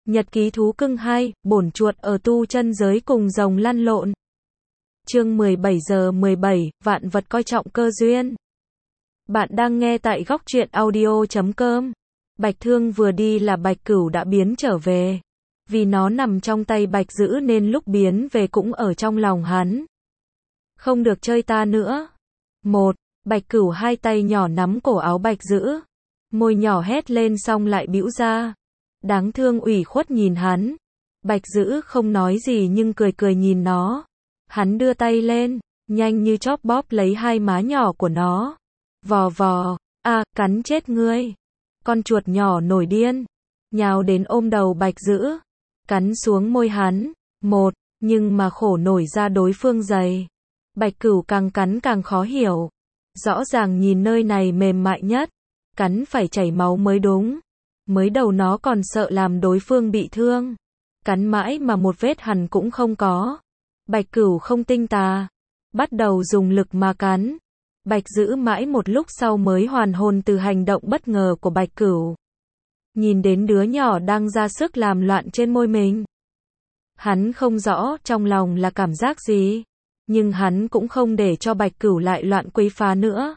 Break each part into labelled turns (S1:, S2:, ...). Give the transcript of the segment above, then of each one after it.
S1: Nhật ký thú cưng 2, bổn chuột ở tu chân giới cùng rồng lăn lộn. Chương 17 giờ 17, vạn vật coi trọng cơ duyên. Bạn đang nghe tại góc truyện audio.com. Bạch Thương vừa đi là Bạch Cửu đã biến trở về. Vì nó nằm trong tay Bạch Dữ nên lúc biến về cũng ở trong lòng hắn. Không được chơi ta nữa. Bạch Cửu hai tay nhỏ nắm cổ áo Bạch Dữ. Môi nhỏ hét lên xong lại bĩu ra. Đáng thương ủy khuất nhìn hắn. Bạch Dữ không nói gì nhưng cười cười nhìn nó. Hắn đưa tay lên, nhanh như chóp bóp lấy hai má nhỏ của nó. Vò vò, cắn chết ngươi. Con chuột nhỏ nổi điên, nhào đến ôm đầu Bạch Dữ, cắn xuống môi hắn. Nhưng mà khổ nổi ra đối phương dày. Bạch Cửu càng cắn càng khó hiểu. Rõ ràng nhìn nơi này mềm mại nhất, cắn phải chảy máu mới đúng. Mới đầu nó còn sợ làm đối phương bị thương. Cắn mãi mà một vết hằn cũng không có. Bạch Cửu không tinh tà, bắt đầu dùng lực mà cắn. Bạch Dữ mãi một lúc sau mới hoàn hồn từ hành động bất ngờ của Bạch Cửu. Nhìn đến đứa nhỏ đang ra sức làm loạn trên môi mình. Hắn không rõ trong lòng là cảm giác gì, nhưng hắn cũng không để cho Bạch Cửu lại loạn quấy phá nữa.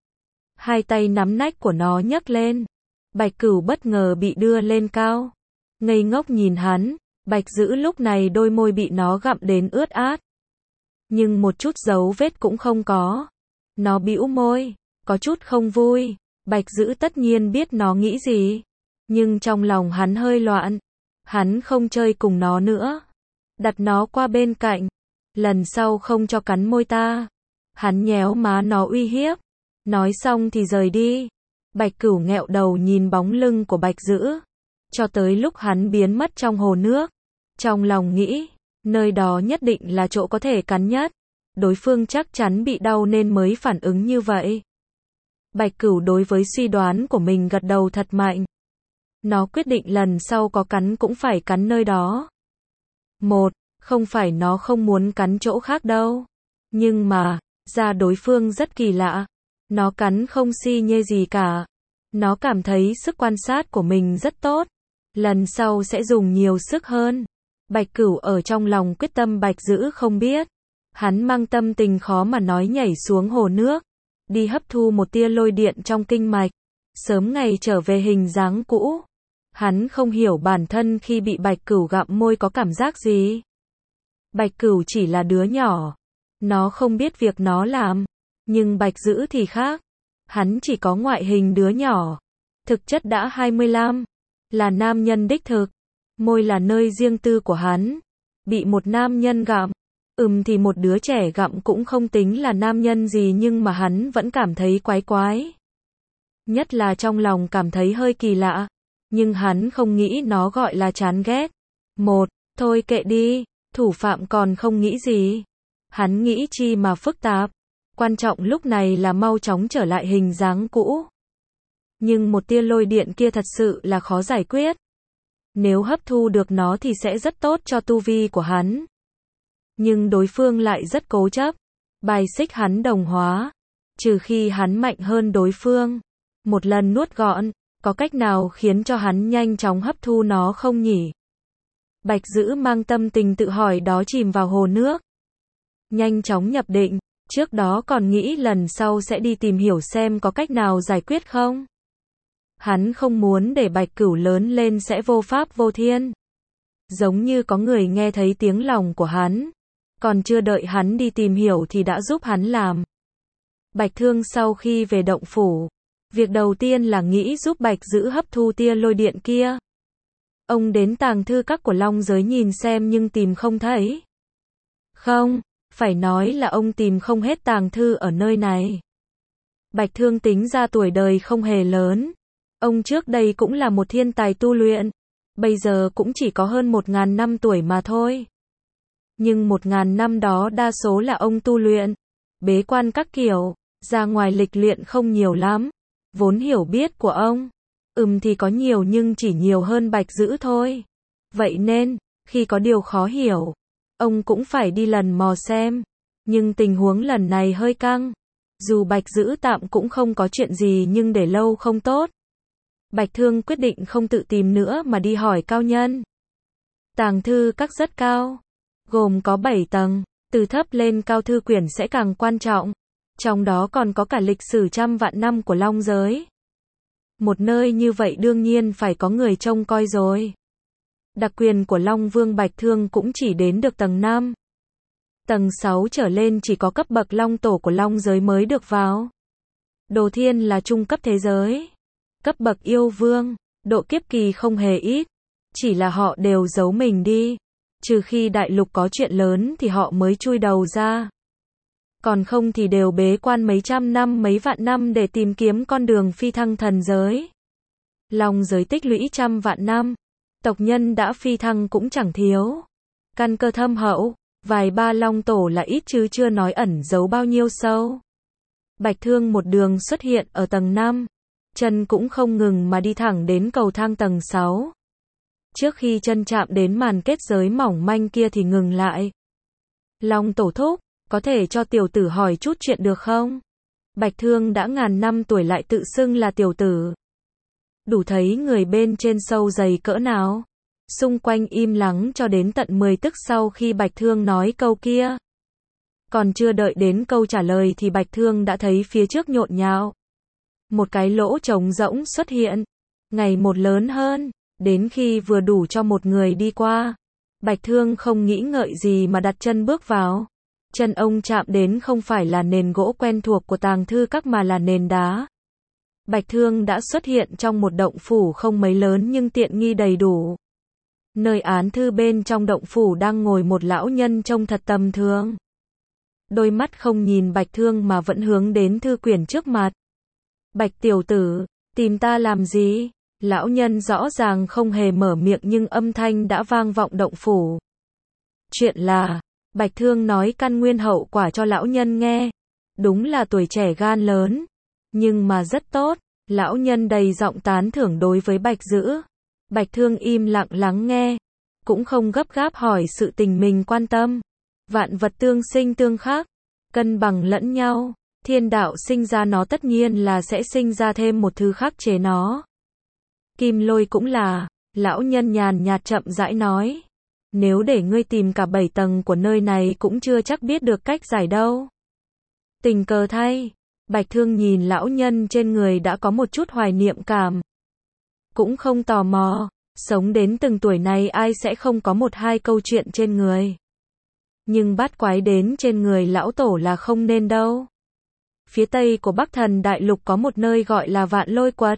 S1: Hai tay nắm nách của nó nhấc lên. Bạch Cửu bất ngờ bị đưa lên cao. Ngây ngốc nhìn hắn. Bạch Dữ lúc này đôi môi bị nó gặm đến ướt át. Nhưng một chút dấu vết cũng không có. Nó bĩu môi, có chút không vui. Bạch Dữ tất nhiên biết nó nghĩ gì. Nhưng trong lòng hắn hơi loạn. Hắn không chơi cùng nó nữa. Đặt nó qua bên cạnh. Lần sau không cho cắn môi ta. Hắn nhéo má nó uy hiếp. Nói xong thì rời đi. Bạch Cửu nghẹo đầu nhìn bóng lưng của Bạch Dữ. Cho tới lúc hắn biến mất trong hồ nước. Trong lòng nghĩ, nơi đó nhất định là chỗ có thể cắn nhất. Đối phương chắc chắn bị đau nên mới phản ứng như vậy. Bạch Cửu đối với suy đoán của mình gật đầu thật mạnh. Nó quyết định lần sau có cắn cũng phải cắn nơi đó. Không phải nó không muốn cắn chỗ khác đâu. Nhưng mà, da đối phương rất kỳ lạ. Nó cắn không si nhê gì cả. Nó cảm thấy sức quan sát của mình rất tốt. Lần sau sẽ dùng nhiều sức hơn. Bạch Cửu ở trong lòng quyết tâm Bạch Dữ không biết. Hắn mang tâm tình khó mà nói nhảy xuống hồ nước. Đi hấp thu một tia lôi điện trong kinh mạch. Sớm ngày trở về hình dáng cũ. Hắn không hiểu bản thân khi bị Bạch Cửu gặm môi có cảm giác gì. Bạch Cửu chỉ là đứa nhỏ. Nó không biết việc nó làm. Nhưng Bạch Dữ thì khác. Hắn chỉ có ngoại hình đứa nhỏ. Thực chất đã 25. Là nam nhân đích thực. Môi là nơi riêng tư của hắn. Bị một nam nhân gặm. Thì một đứa trẻ gặm cũng không tính là nam nhân gì nhưng mà hắn vẫn cảm thấy quái quái. Nhất là trong lòng cảm thấy hơi kỳ lạ. Nhưng hắn không nghĩ nó gọi là chán ghét. Thôi kệ đi. Thủ phạm còn không nghĩ gì. Hắn nghĩ chi mà phức tạp. Quan trọng lúc này là mau chóng trở lại hình dáng cũ. Nhưng một tia lôi điện kia thật sự là khó giải quyết. Nếu hấp thu được nó thì sẽ rất tốt cho tu vi của hắn. Nhưng đối phương lại rất cố chấp. Bài xích hắn đồng hóa. Trừ khi hắn mạnh hơn đối phương. Một lần nuốt gọn. Có cách nào khiến cho hắn nhanh chóng hấp thu nó không nhỉ? Bạch Dữ mang tâm tình tự hỏi đó chìm vào hồ nước. Nhanh chóng nhập định. Trước đó còn nghĩ lần sau sẽ đi tìm hiểu xem có cách nào giải quyết không. Hắn không muốn để Bạch Cửu lớn lên sẽ vô pháp vô thiên. Giống như có người nghe thấy tiếng lòng của hắn. Còn chưa đợi hắn đi tìm hiểu thì đã giúp hắn làm. Bạch Thương sau khi về động phủ. Việc đầu tiên là nghĩ giúp Bạch Dữ hấp thu tia lôi điện kia. Ông đến tàng thư các của Long giới nhìn xem nhưng tìm không thấy. Không, phải nói là ông tìm không hết tàng thư ở nơi này. Bạch Thương tính ra tuổi đời không hề lớn. Ông trước đây cũng là một thiên tài tu luyện. Bây giờ cũng chỉ có hơn 1000 năm tuổi mà thôi. Nhưng 1000 năm đó đa số là ông tu luyện. Bế quan các kiểu. Ra ngoài lịch luyện không nhiều lắm. Vốn hiểu biết của ông. Thì có nhiều nhưng chỉ nhiều hơn Bạch Dữ thôi. Vậy nên, khi có điều khó hiểu. Ông cũng phải đi lần mò xem. Nhưng tình huống lần này hơi căng. Dù Bạch Dữ tạm cũng không có chuyện gì nhưng để lâu không tốt. Bạch Thương quyết định không tự tìm nữa mà đi hỏi cao nhân. Tàng thư các rất cao, gồm có 7 tầng, từ thấp lên cao thư quyển sẽ càng quan trọng. Trong đó còn có cả lịch sử trăm vạn năm của Long giới. Một nơi như vậy đương nhiên phải có người trông coi rồi. Đặc quyền của Long Vương Bạch Thương cũng chỉ đến được tầng 5. Tầng 6 trở lên chỉ có cấp bậc Long Tổ của Long giới mới được vào. Đồ Thiên là trung cấp thế giới. Cấp bậc Yêu Vương, độ kiếp kỳ không hề ít. Chỉ là họ đều giấu mình đi. Trừ khi đại lục có chuyện lớn thì họ mới chui đầu ra. Còn không thì đều bế quan mấy trăm năm mấy vạn năm để tìm kiếm con đường phi thăng thần giới. Long giới tích lũy trăm vạn năm. Tộc nhân đã phi thăng cũng chẳng thiếu. Căn cơ thâm hậu, vài ba Long Tổ là ít chứ chưa nói ẩn giấu bao nhiêu sâu. Bạch Thương một đường xuất hiện ở tầng 5. Chân cũng không ngừng mà đi thẳng đến cầu thang tầng 6. Trước khi chân chạm đến màn kết giới mỏng manh kia thì ngừng lại. Long Tổ thúc, có thể cho tiểu tử hỏi chút chuyện được không? Bạch Thương đã ngàn năm tuổi lại tự xưng là tiểu tử. Đủ thấy người bên trên sâu dày cỡ nào. Xung quanh im lắng cho đến tận 10 tức sau khi Bạch Thương nói câu kia. Còn chưa đợi đến câu trả lời thì Bạch Thương đã thấy phía trước nhộn nhạo. Một cái lỗ trống rỗng xuất hiện, ngày một lớn hơn, đến khi vừa đủ cho một người đi qua. Bạch Thương không nghĩ ngợi gì mà đặt chân bước vào. Chân ông chạm đến không phải là nền gỗ quen thuộc của tàng thư các mà là nền đá. Bạch Thương đã xuất hiện trong một động phủ không mấy lớn nhưng tiện nghi đầy đủ. Nơi án thư bên trong động phủ đang ngồi một lão nhân trông thật tầm thường. Đôi mắt không nhìn Bạch Thương mà vẫn hướng đến thư quyển trước mặt. Bạch tiểu tử, tìm ta làm gì? Lão nhân rõ ràng không hề mở miệng nhưng âm thanh đã vang vọng động phủ. Chuyện là, Bạch Thương nói căn nguyên hậu quả cho lão nhân nghe. Đúng là tuổi trẻ gan lớn, nhưng mà rất tốt. Lão nhân đầy giọng tán thưởng đối với Bạch Dữ. Bạch Thương im lặng lắng nghe, cũng không gấp gáp hỏi sự tình mình quan tâm. Vạn vật tương sinh tương khắc, cân bằng lẫn nhau. Thiên đạo sinh ra nó tất nhiên là sẽ sinh ra thêm một thứ khắc chế nó. Kim lôi cũng là, lão nhân nhàn nhạt chậm rãi nói. Nếu để ngươi tìm cả 7 tầng của nơi này cũng chưa chắc biết được cách giải đâu. Tình cờ thay, Bạch Thương nhìn lão nhân trên người đã có một chút hoài niệm cảm. Cũng không tò mò, sống đến từng tuổi này ai sẽ không có một hai câu chuyện trên người. Nhưng bát quái đến trên người lão tổ là không nên đâu. Phía tây của Bắc Thần Đại Lục có một nơi gọi là Vạn Lôi Quật.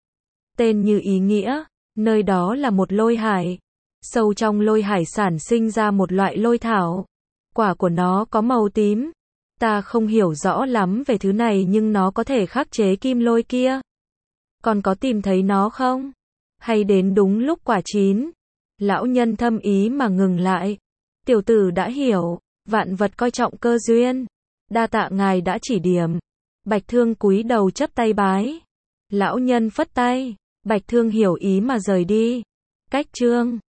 S1: Tên như ý nghĩa, nơi đó là một lôi hải. Sâu trong lôi hải sản sinh ra một loại lôi thảo. Quả của nó có màu tím. Ta không hiểu rõ lắm về thứ này nhưng nó có thể khắc chế kim lôi kia. Còn có tìm thấy nó không? Hay đến đúng lúc quả chín? Lão nhân thâm ý mà ngừng lại. Tiểu tử đã hiểu, vạn vật coi trọng cơ duyên. Đa tạ ngài đã chỉ điểm. Bạch Thương cúi đầu chắp tay bái. Lão nhân phất tay. Bạch Thương hiểu ý mà rời đi. Cách chương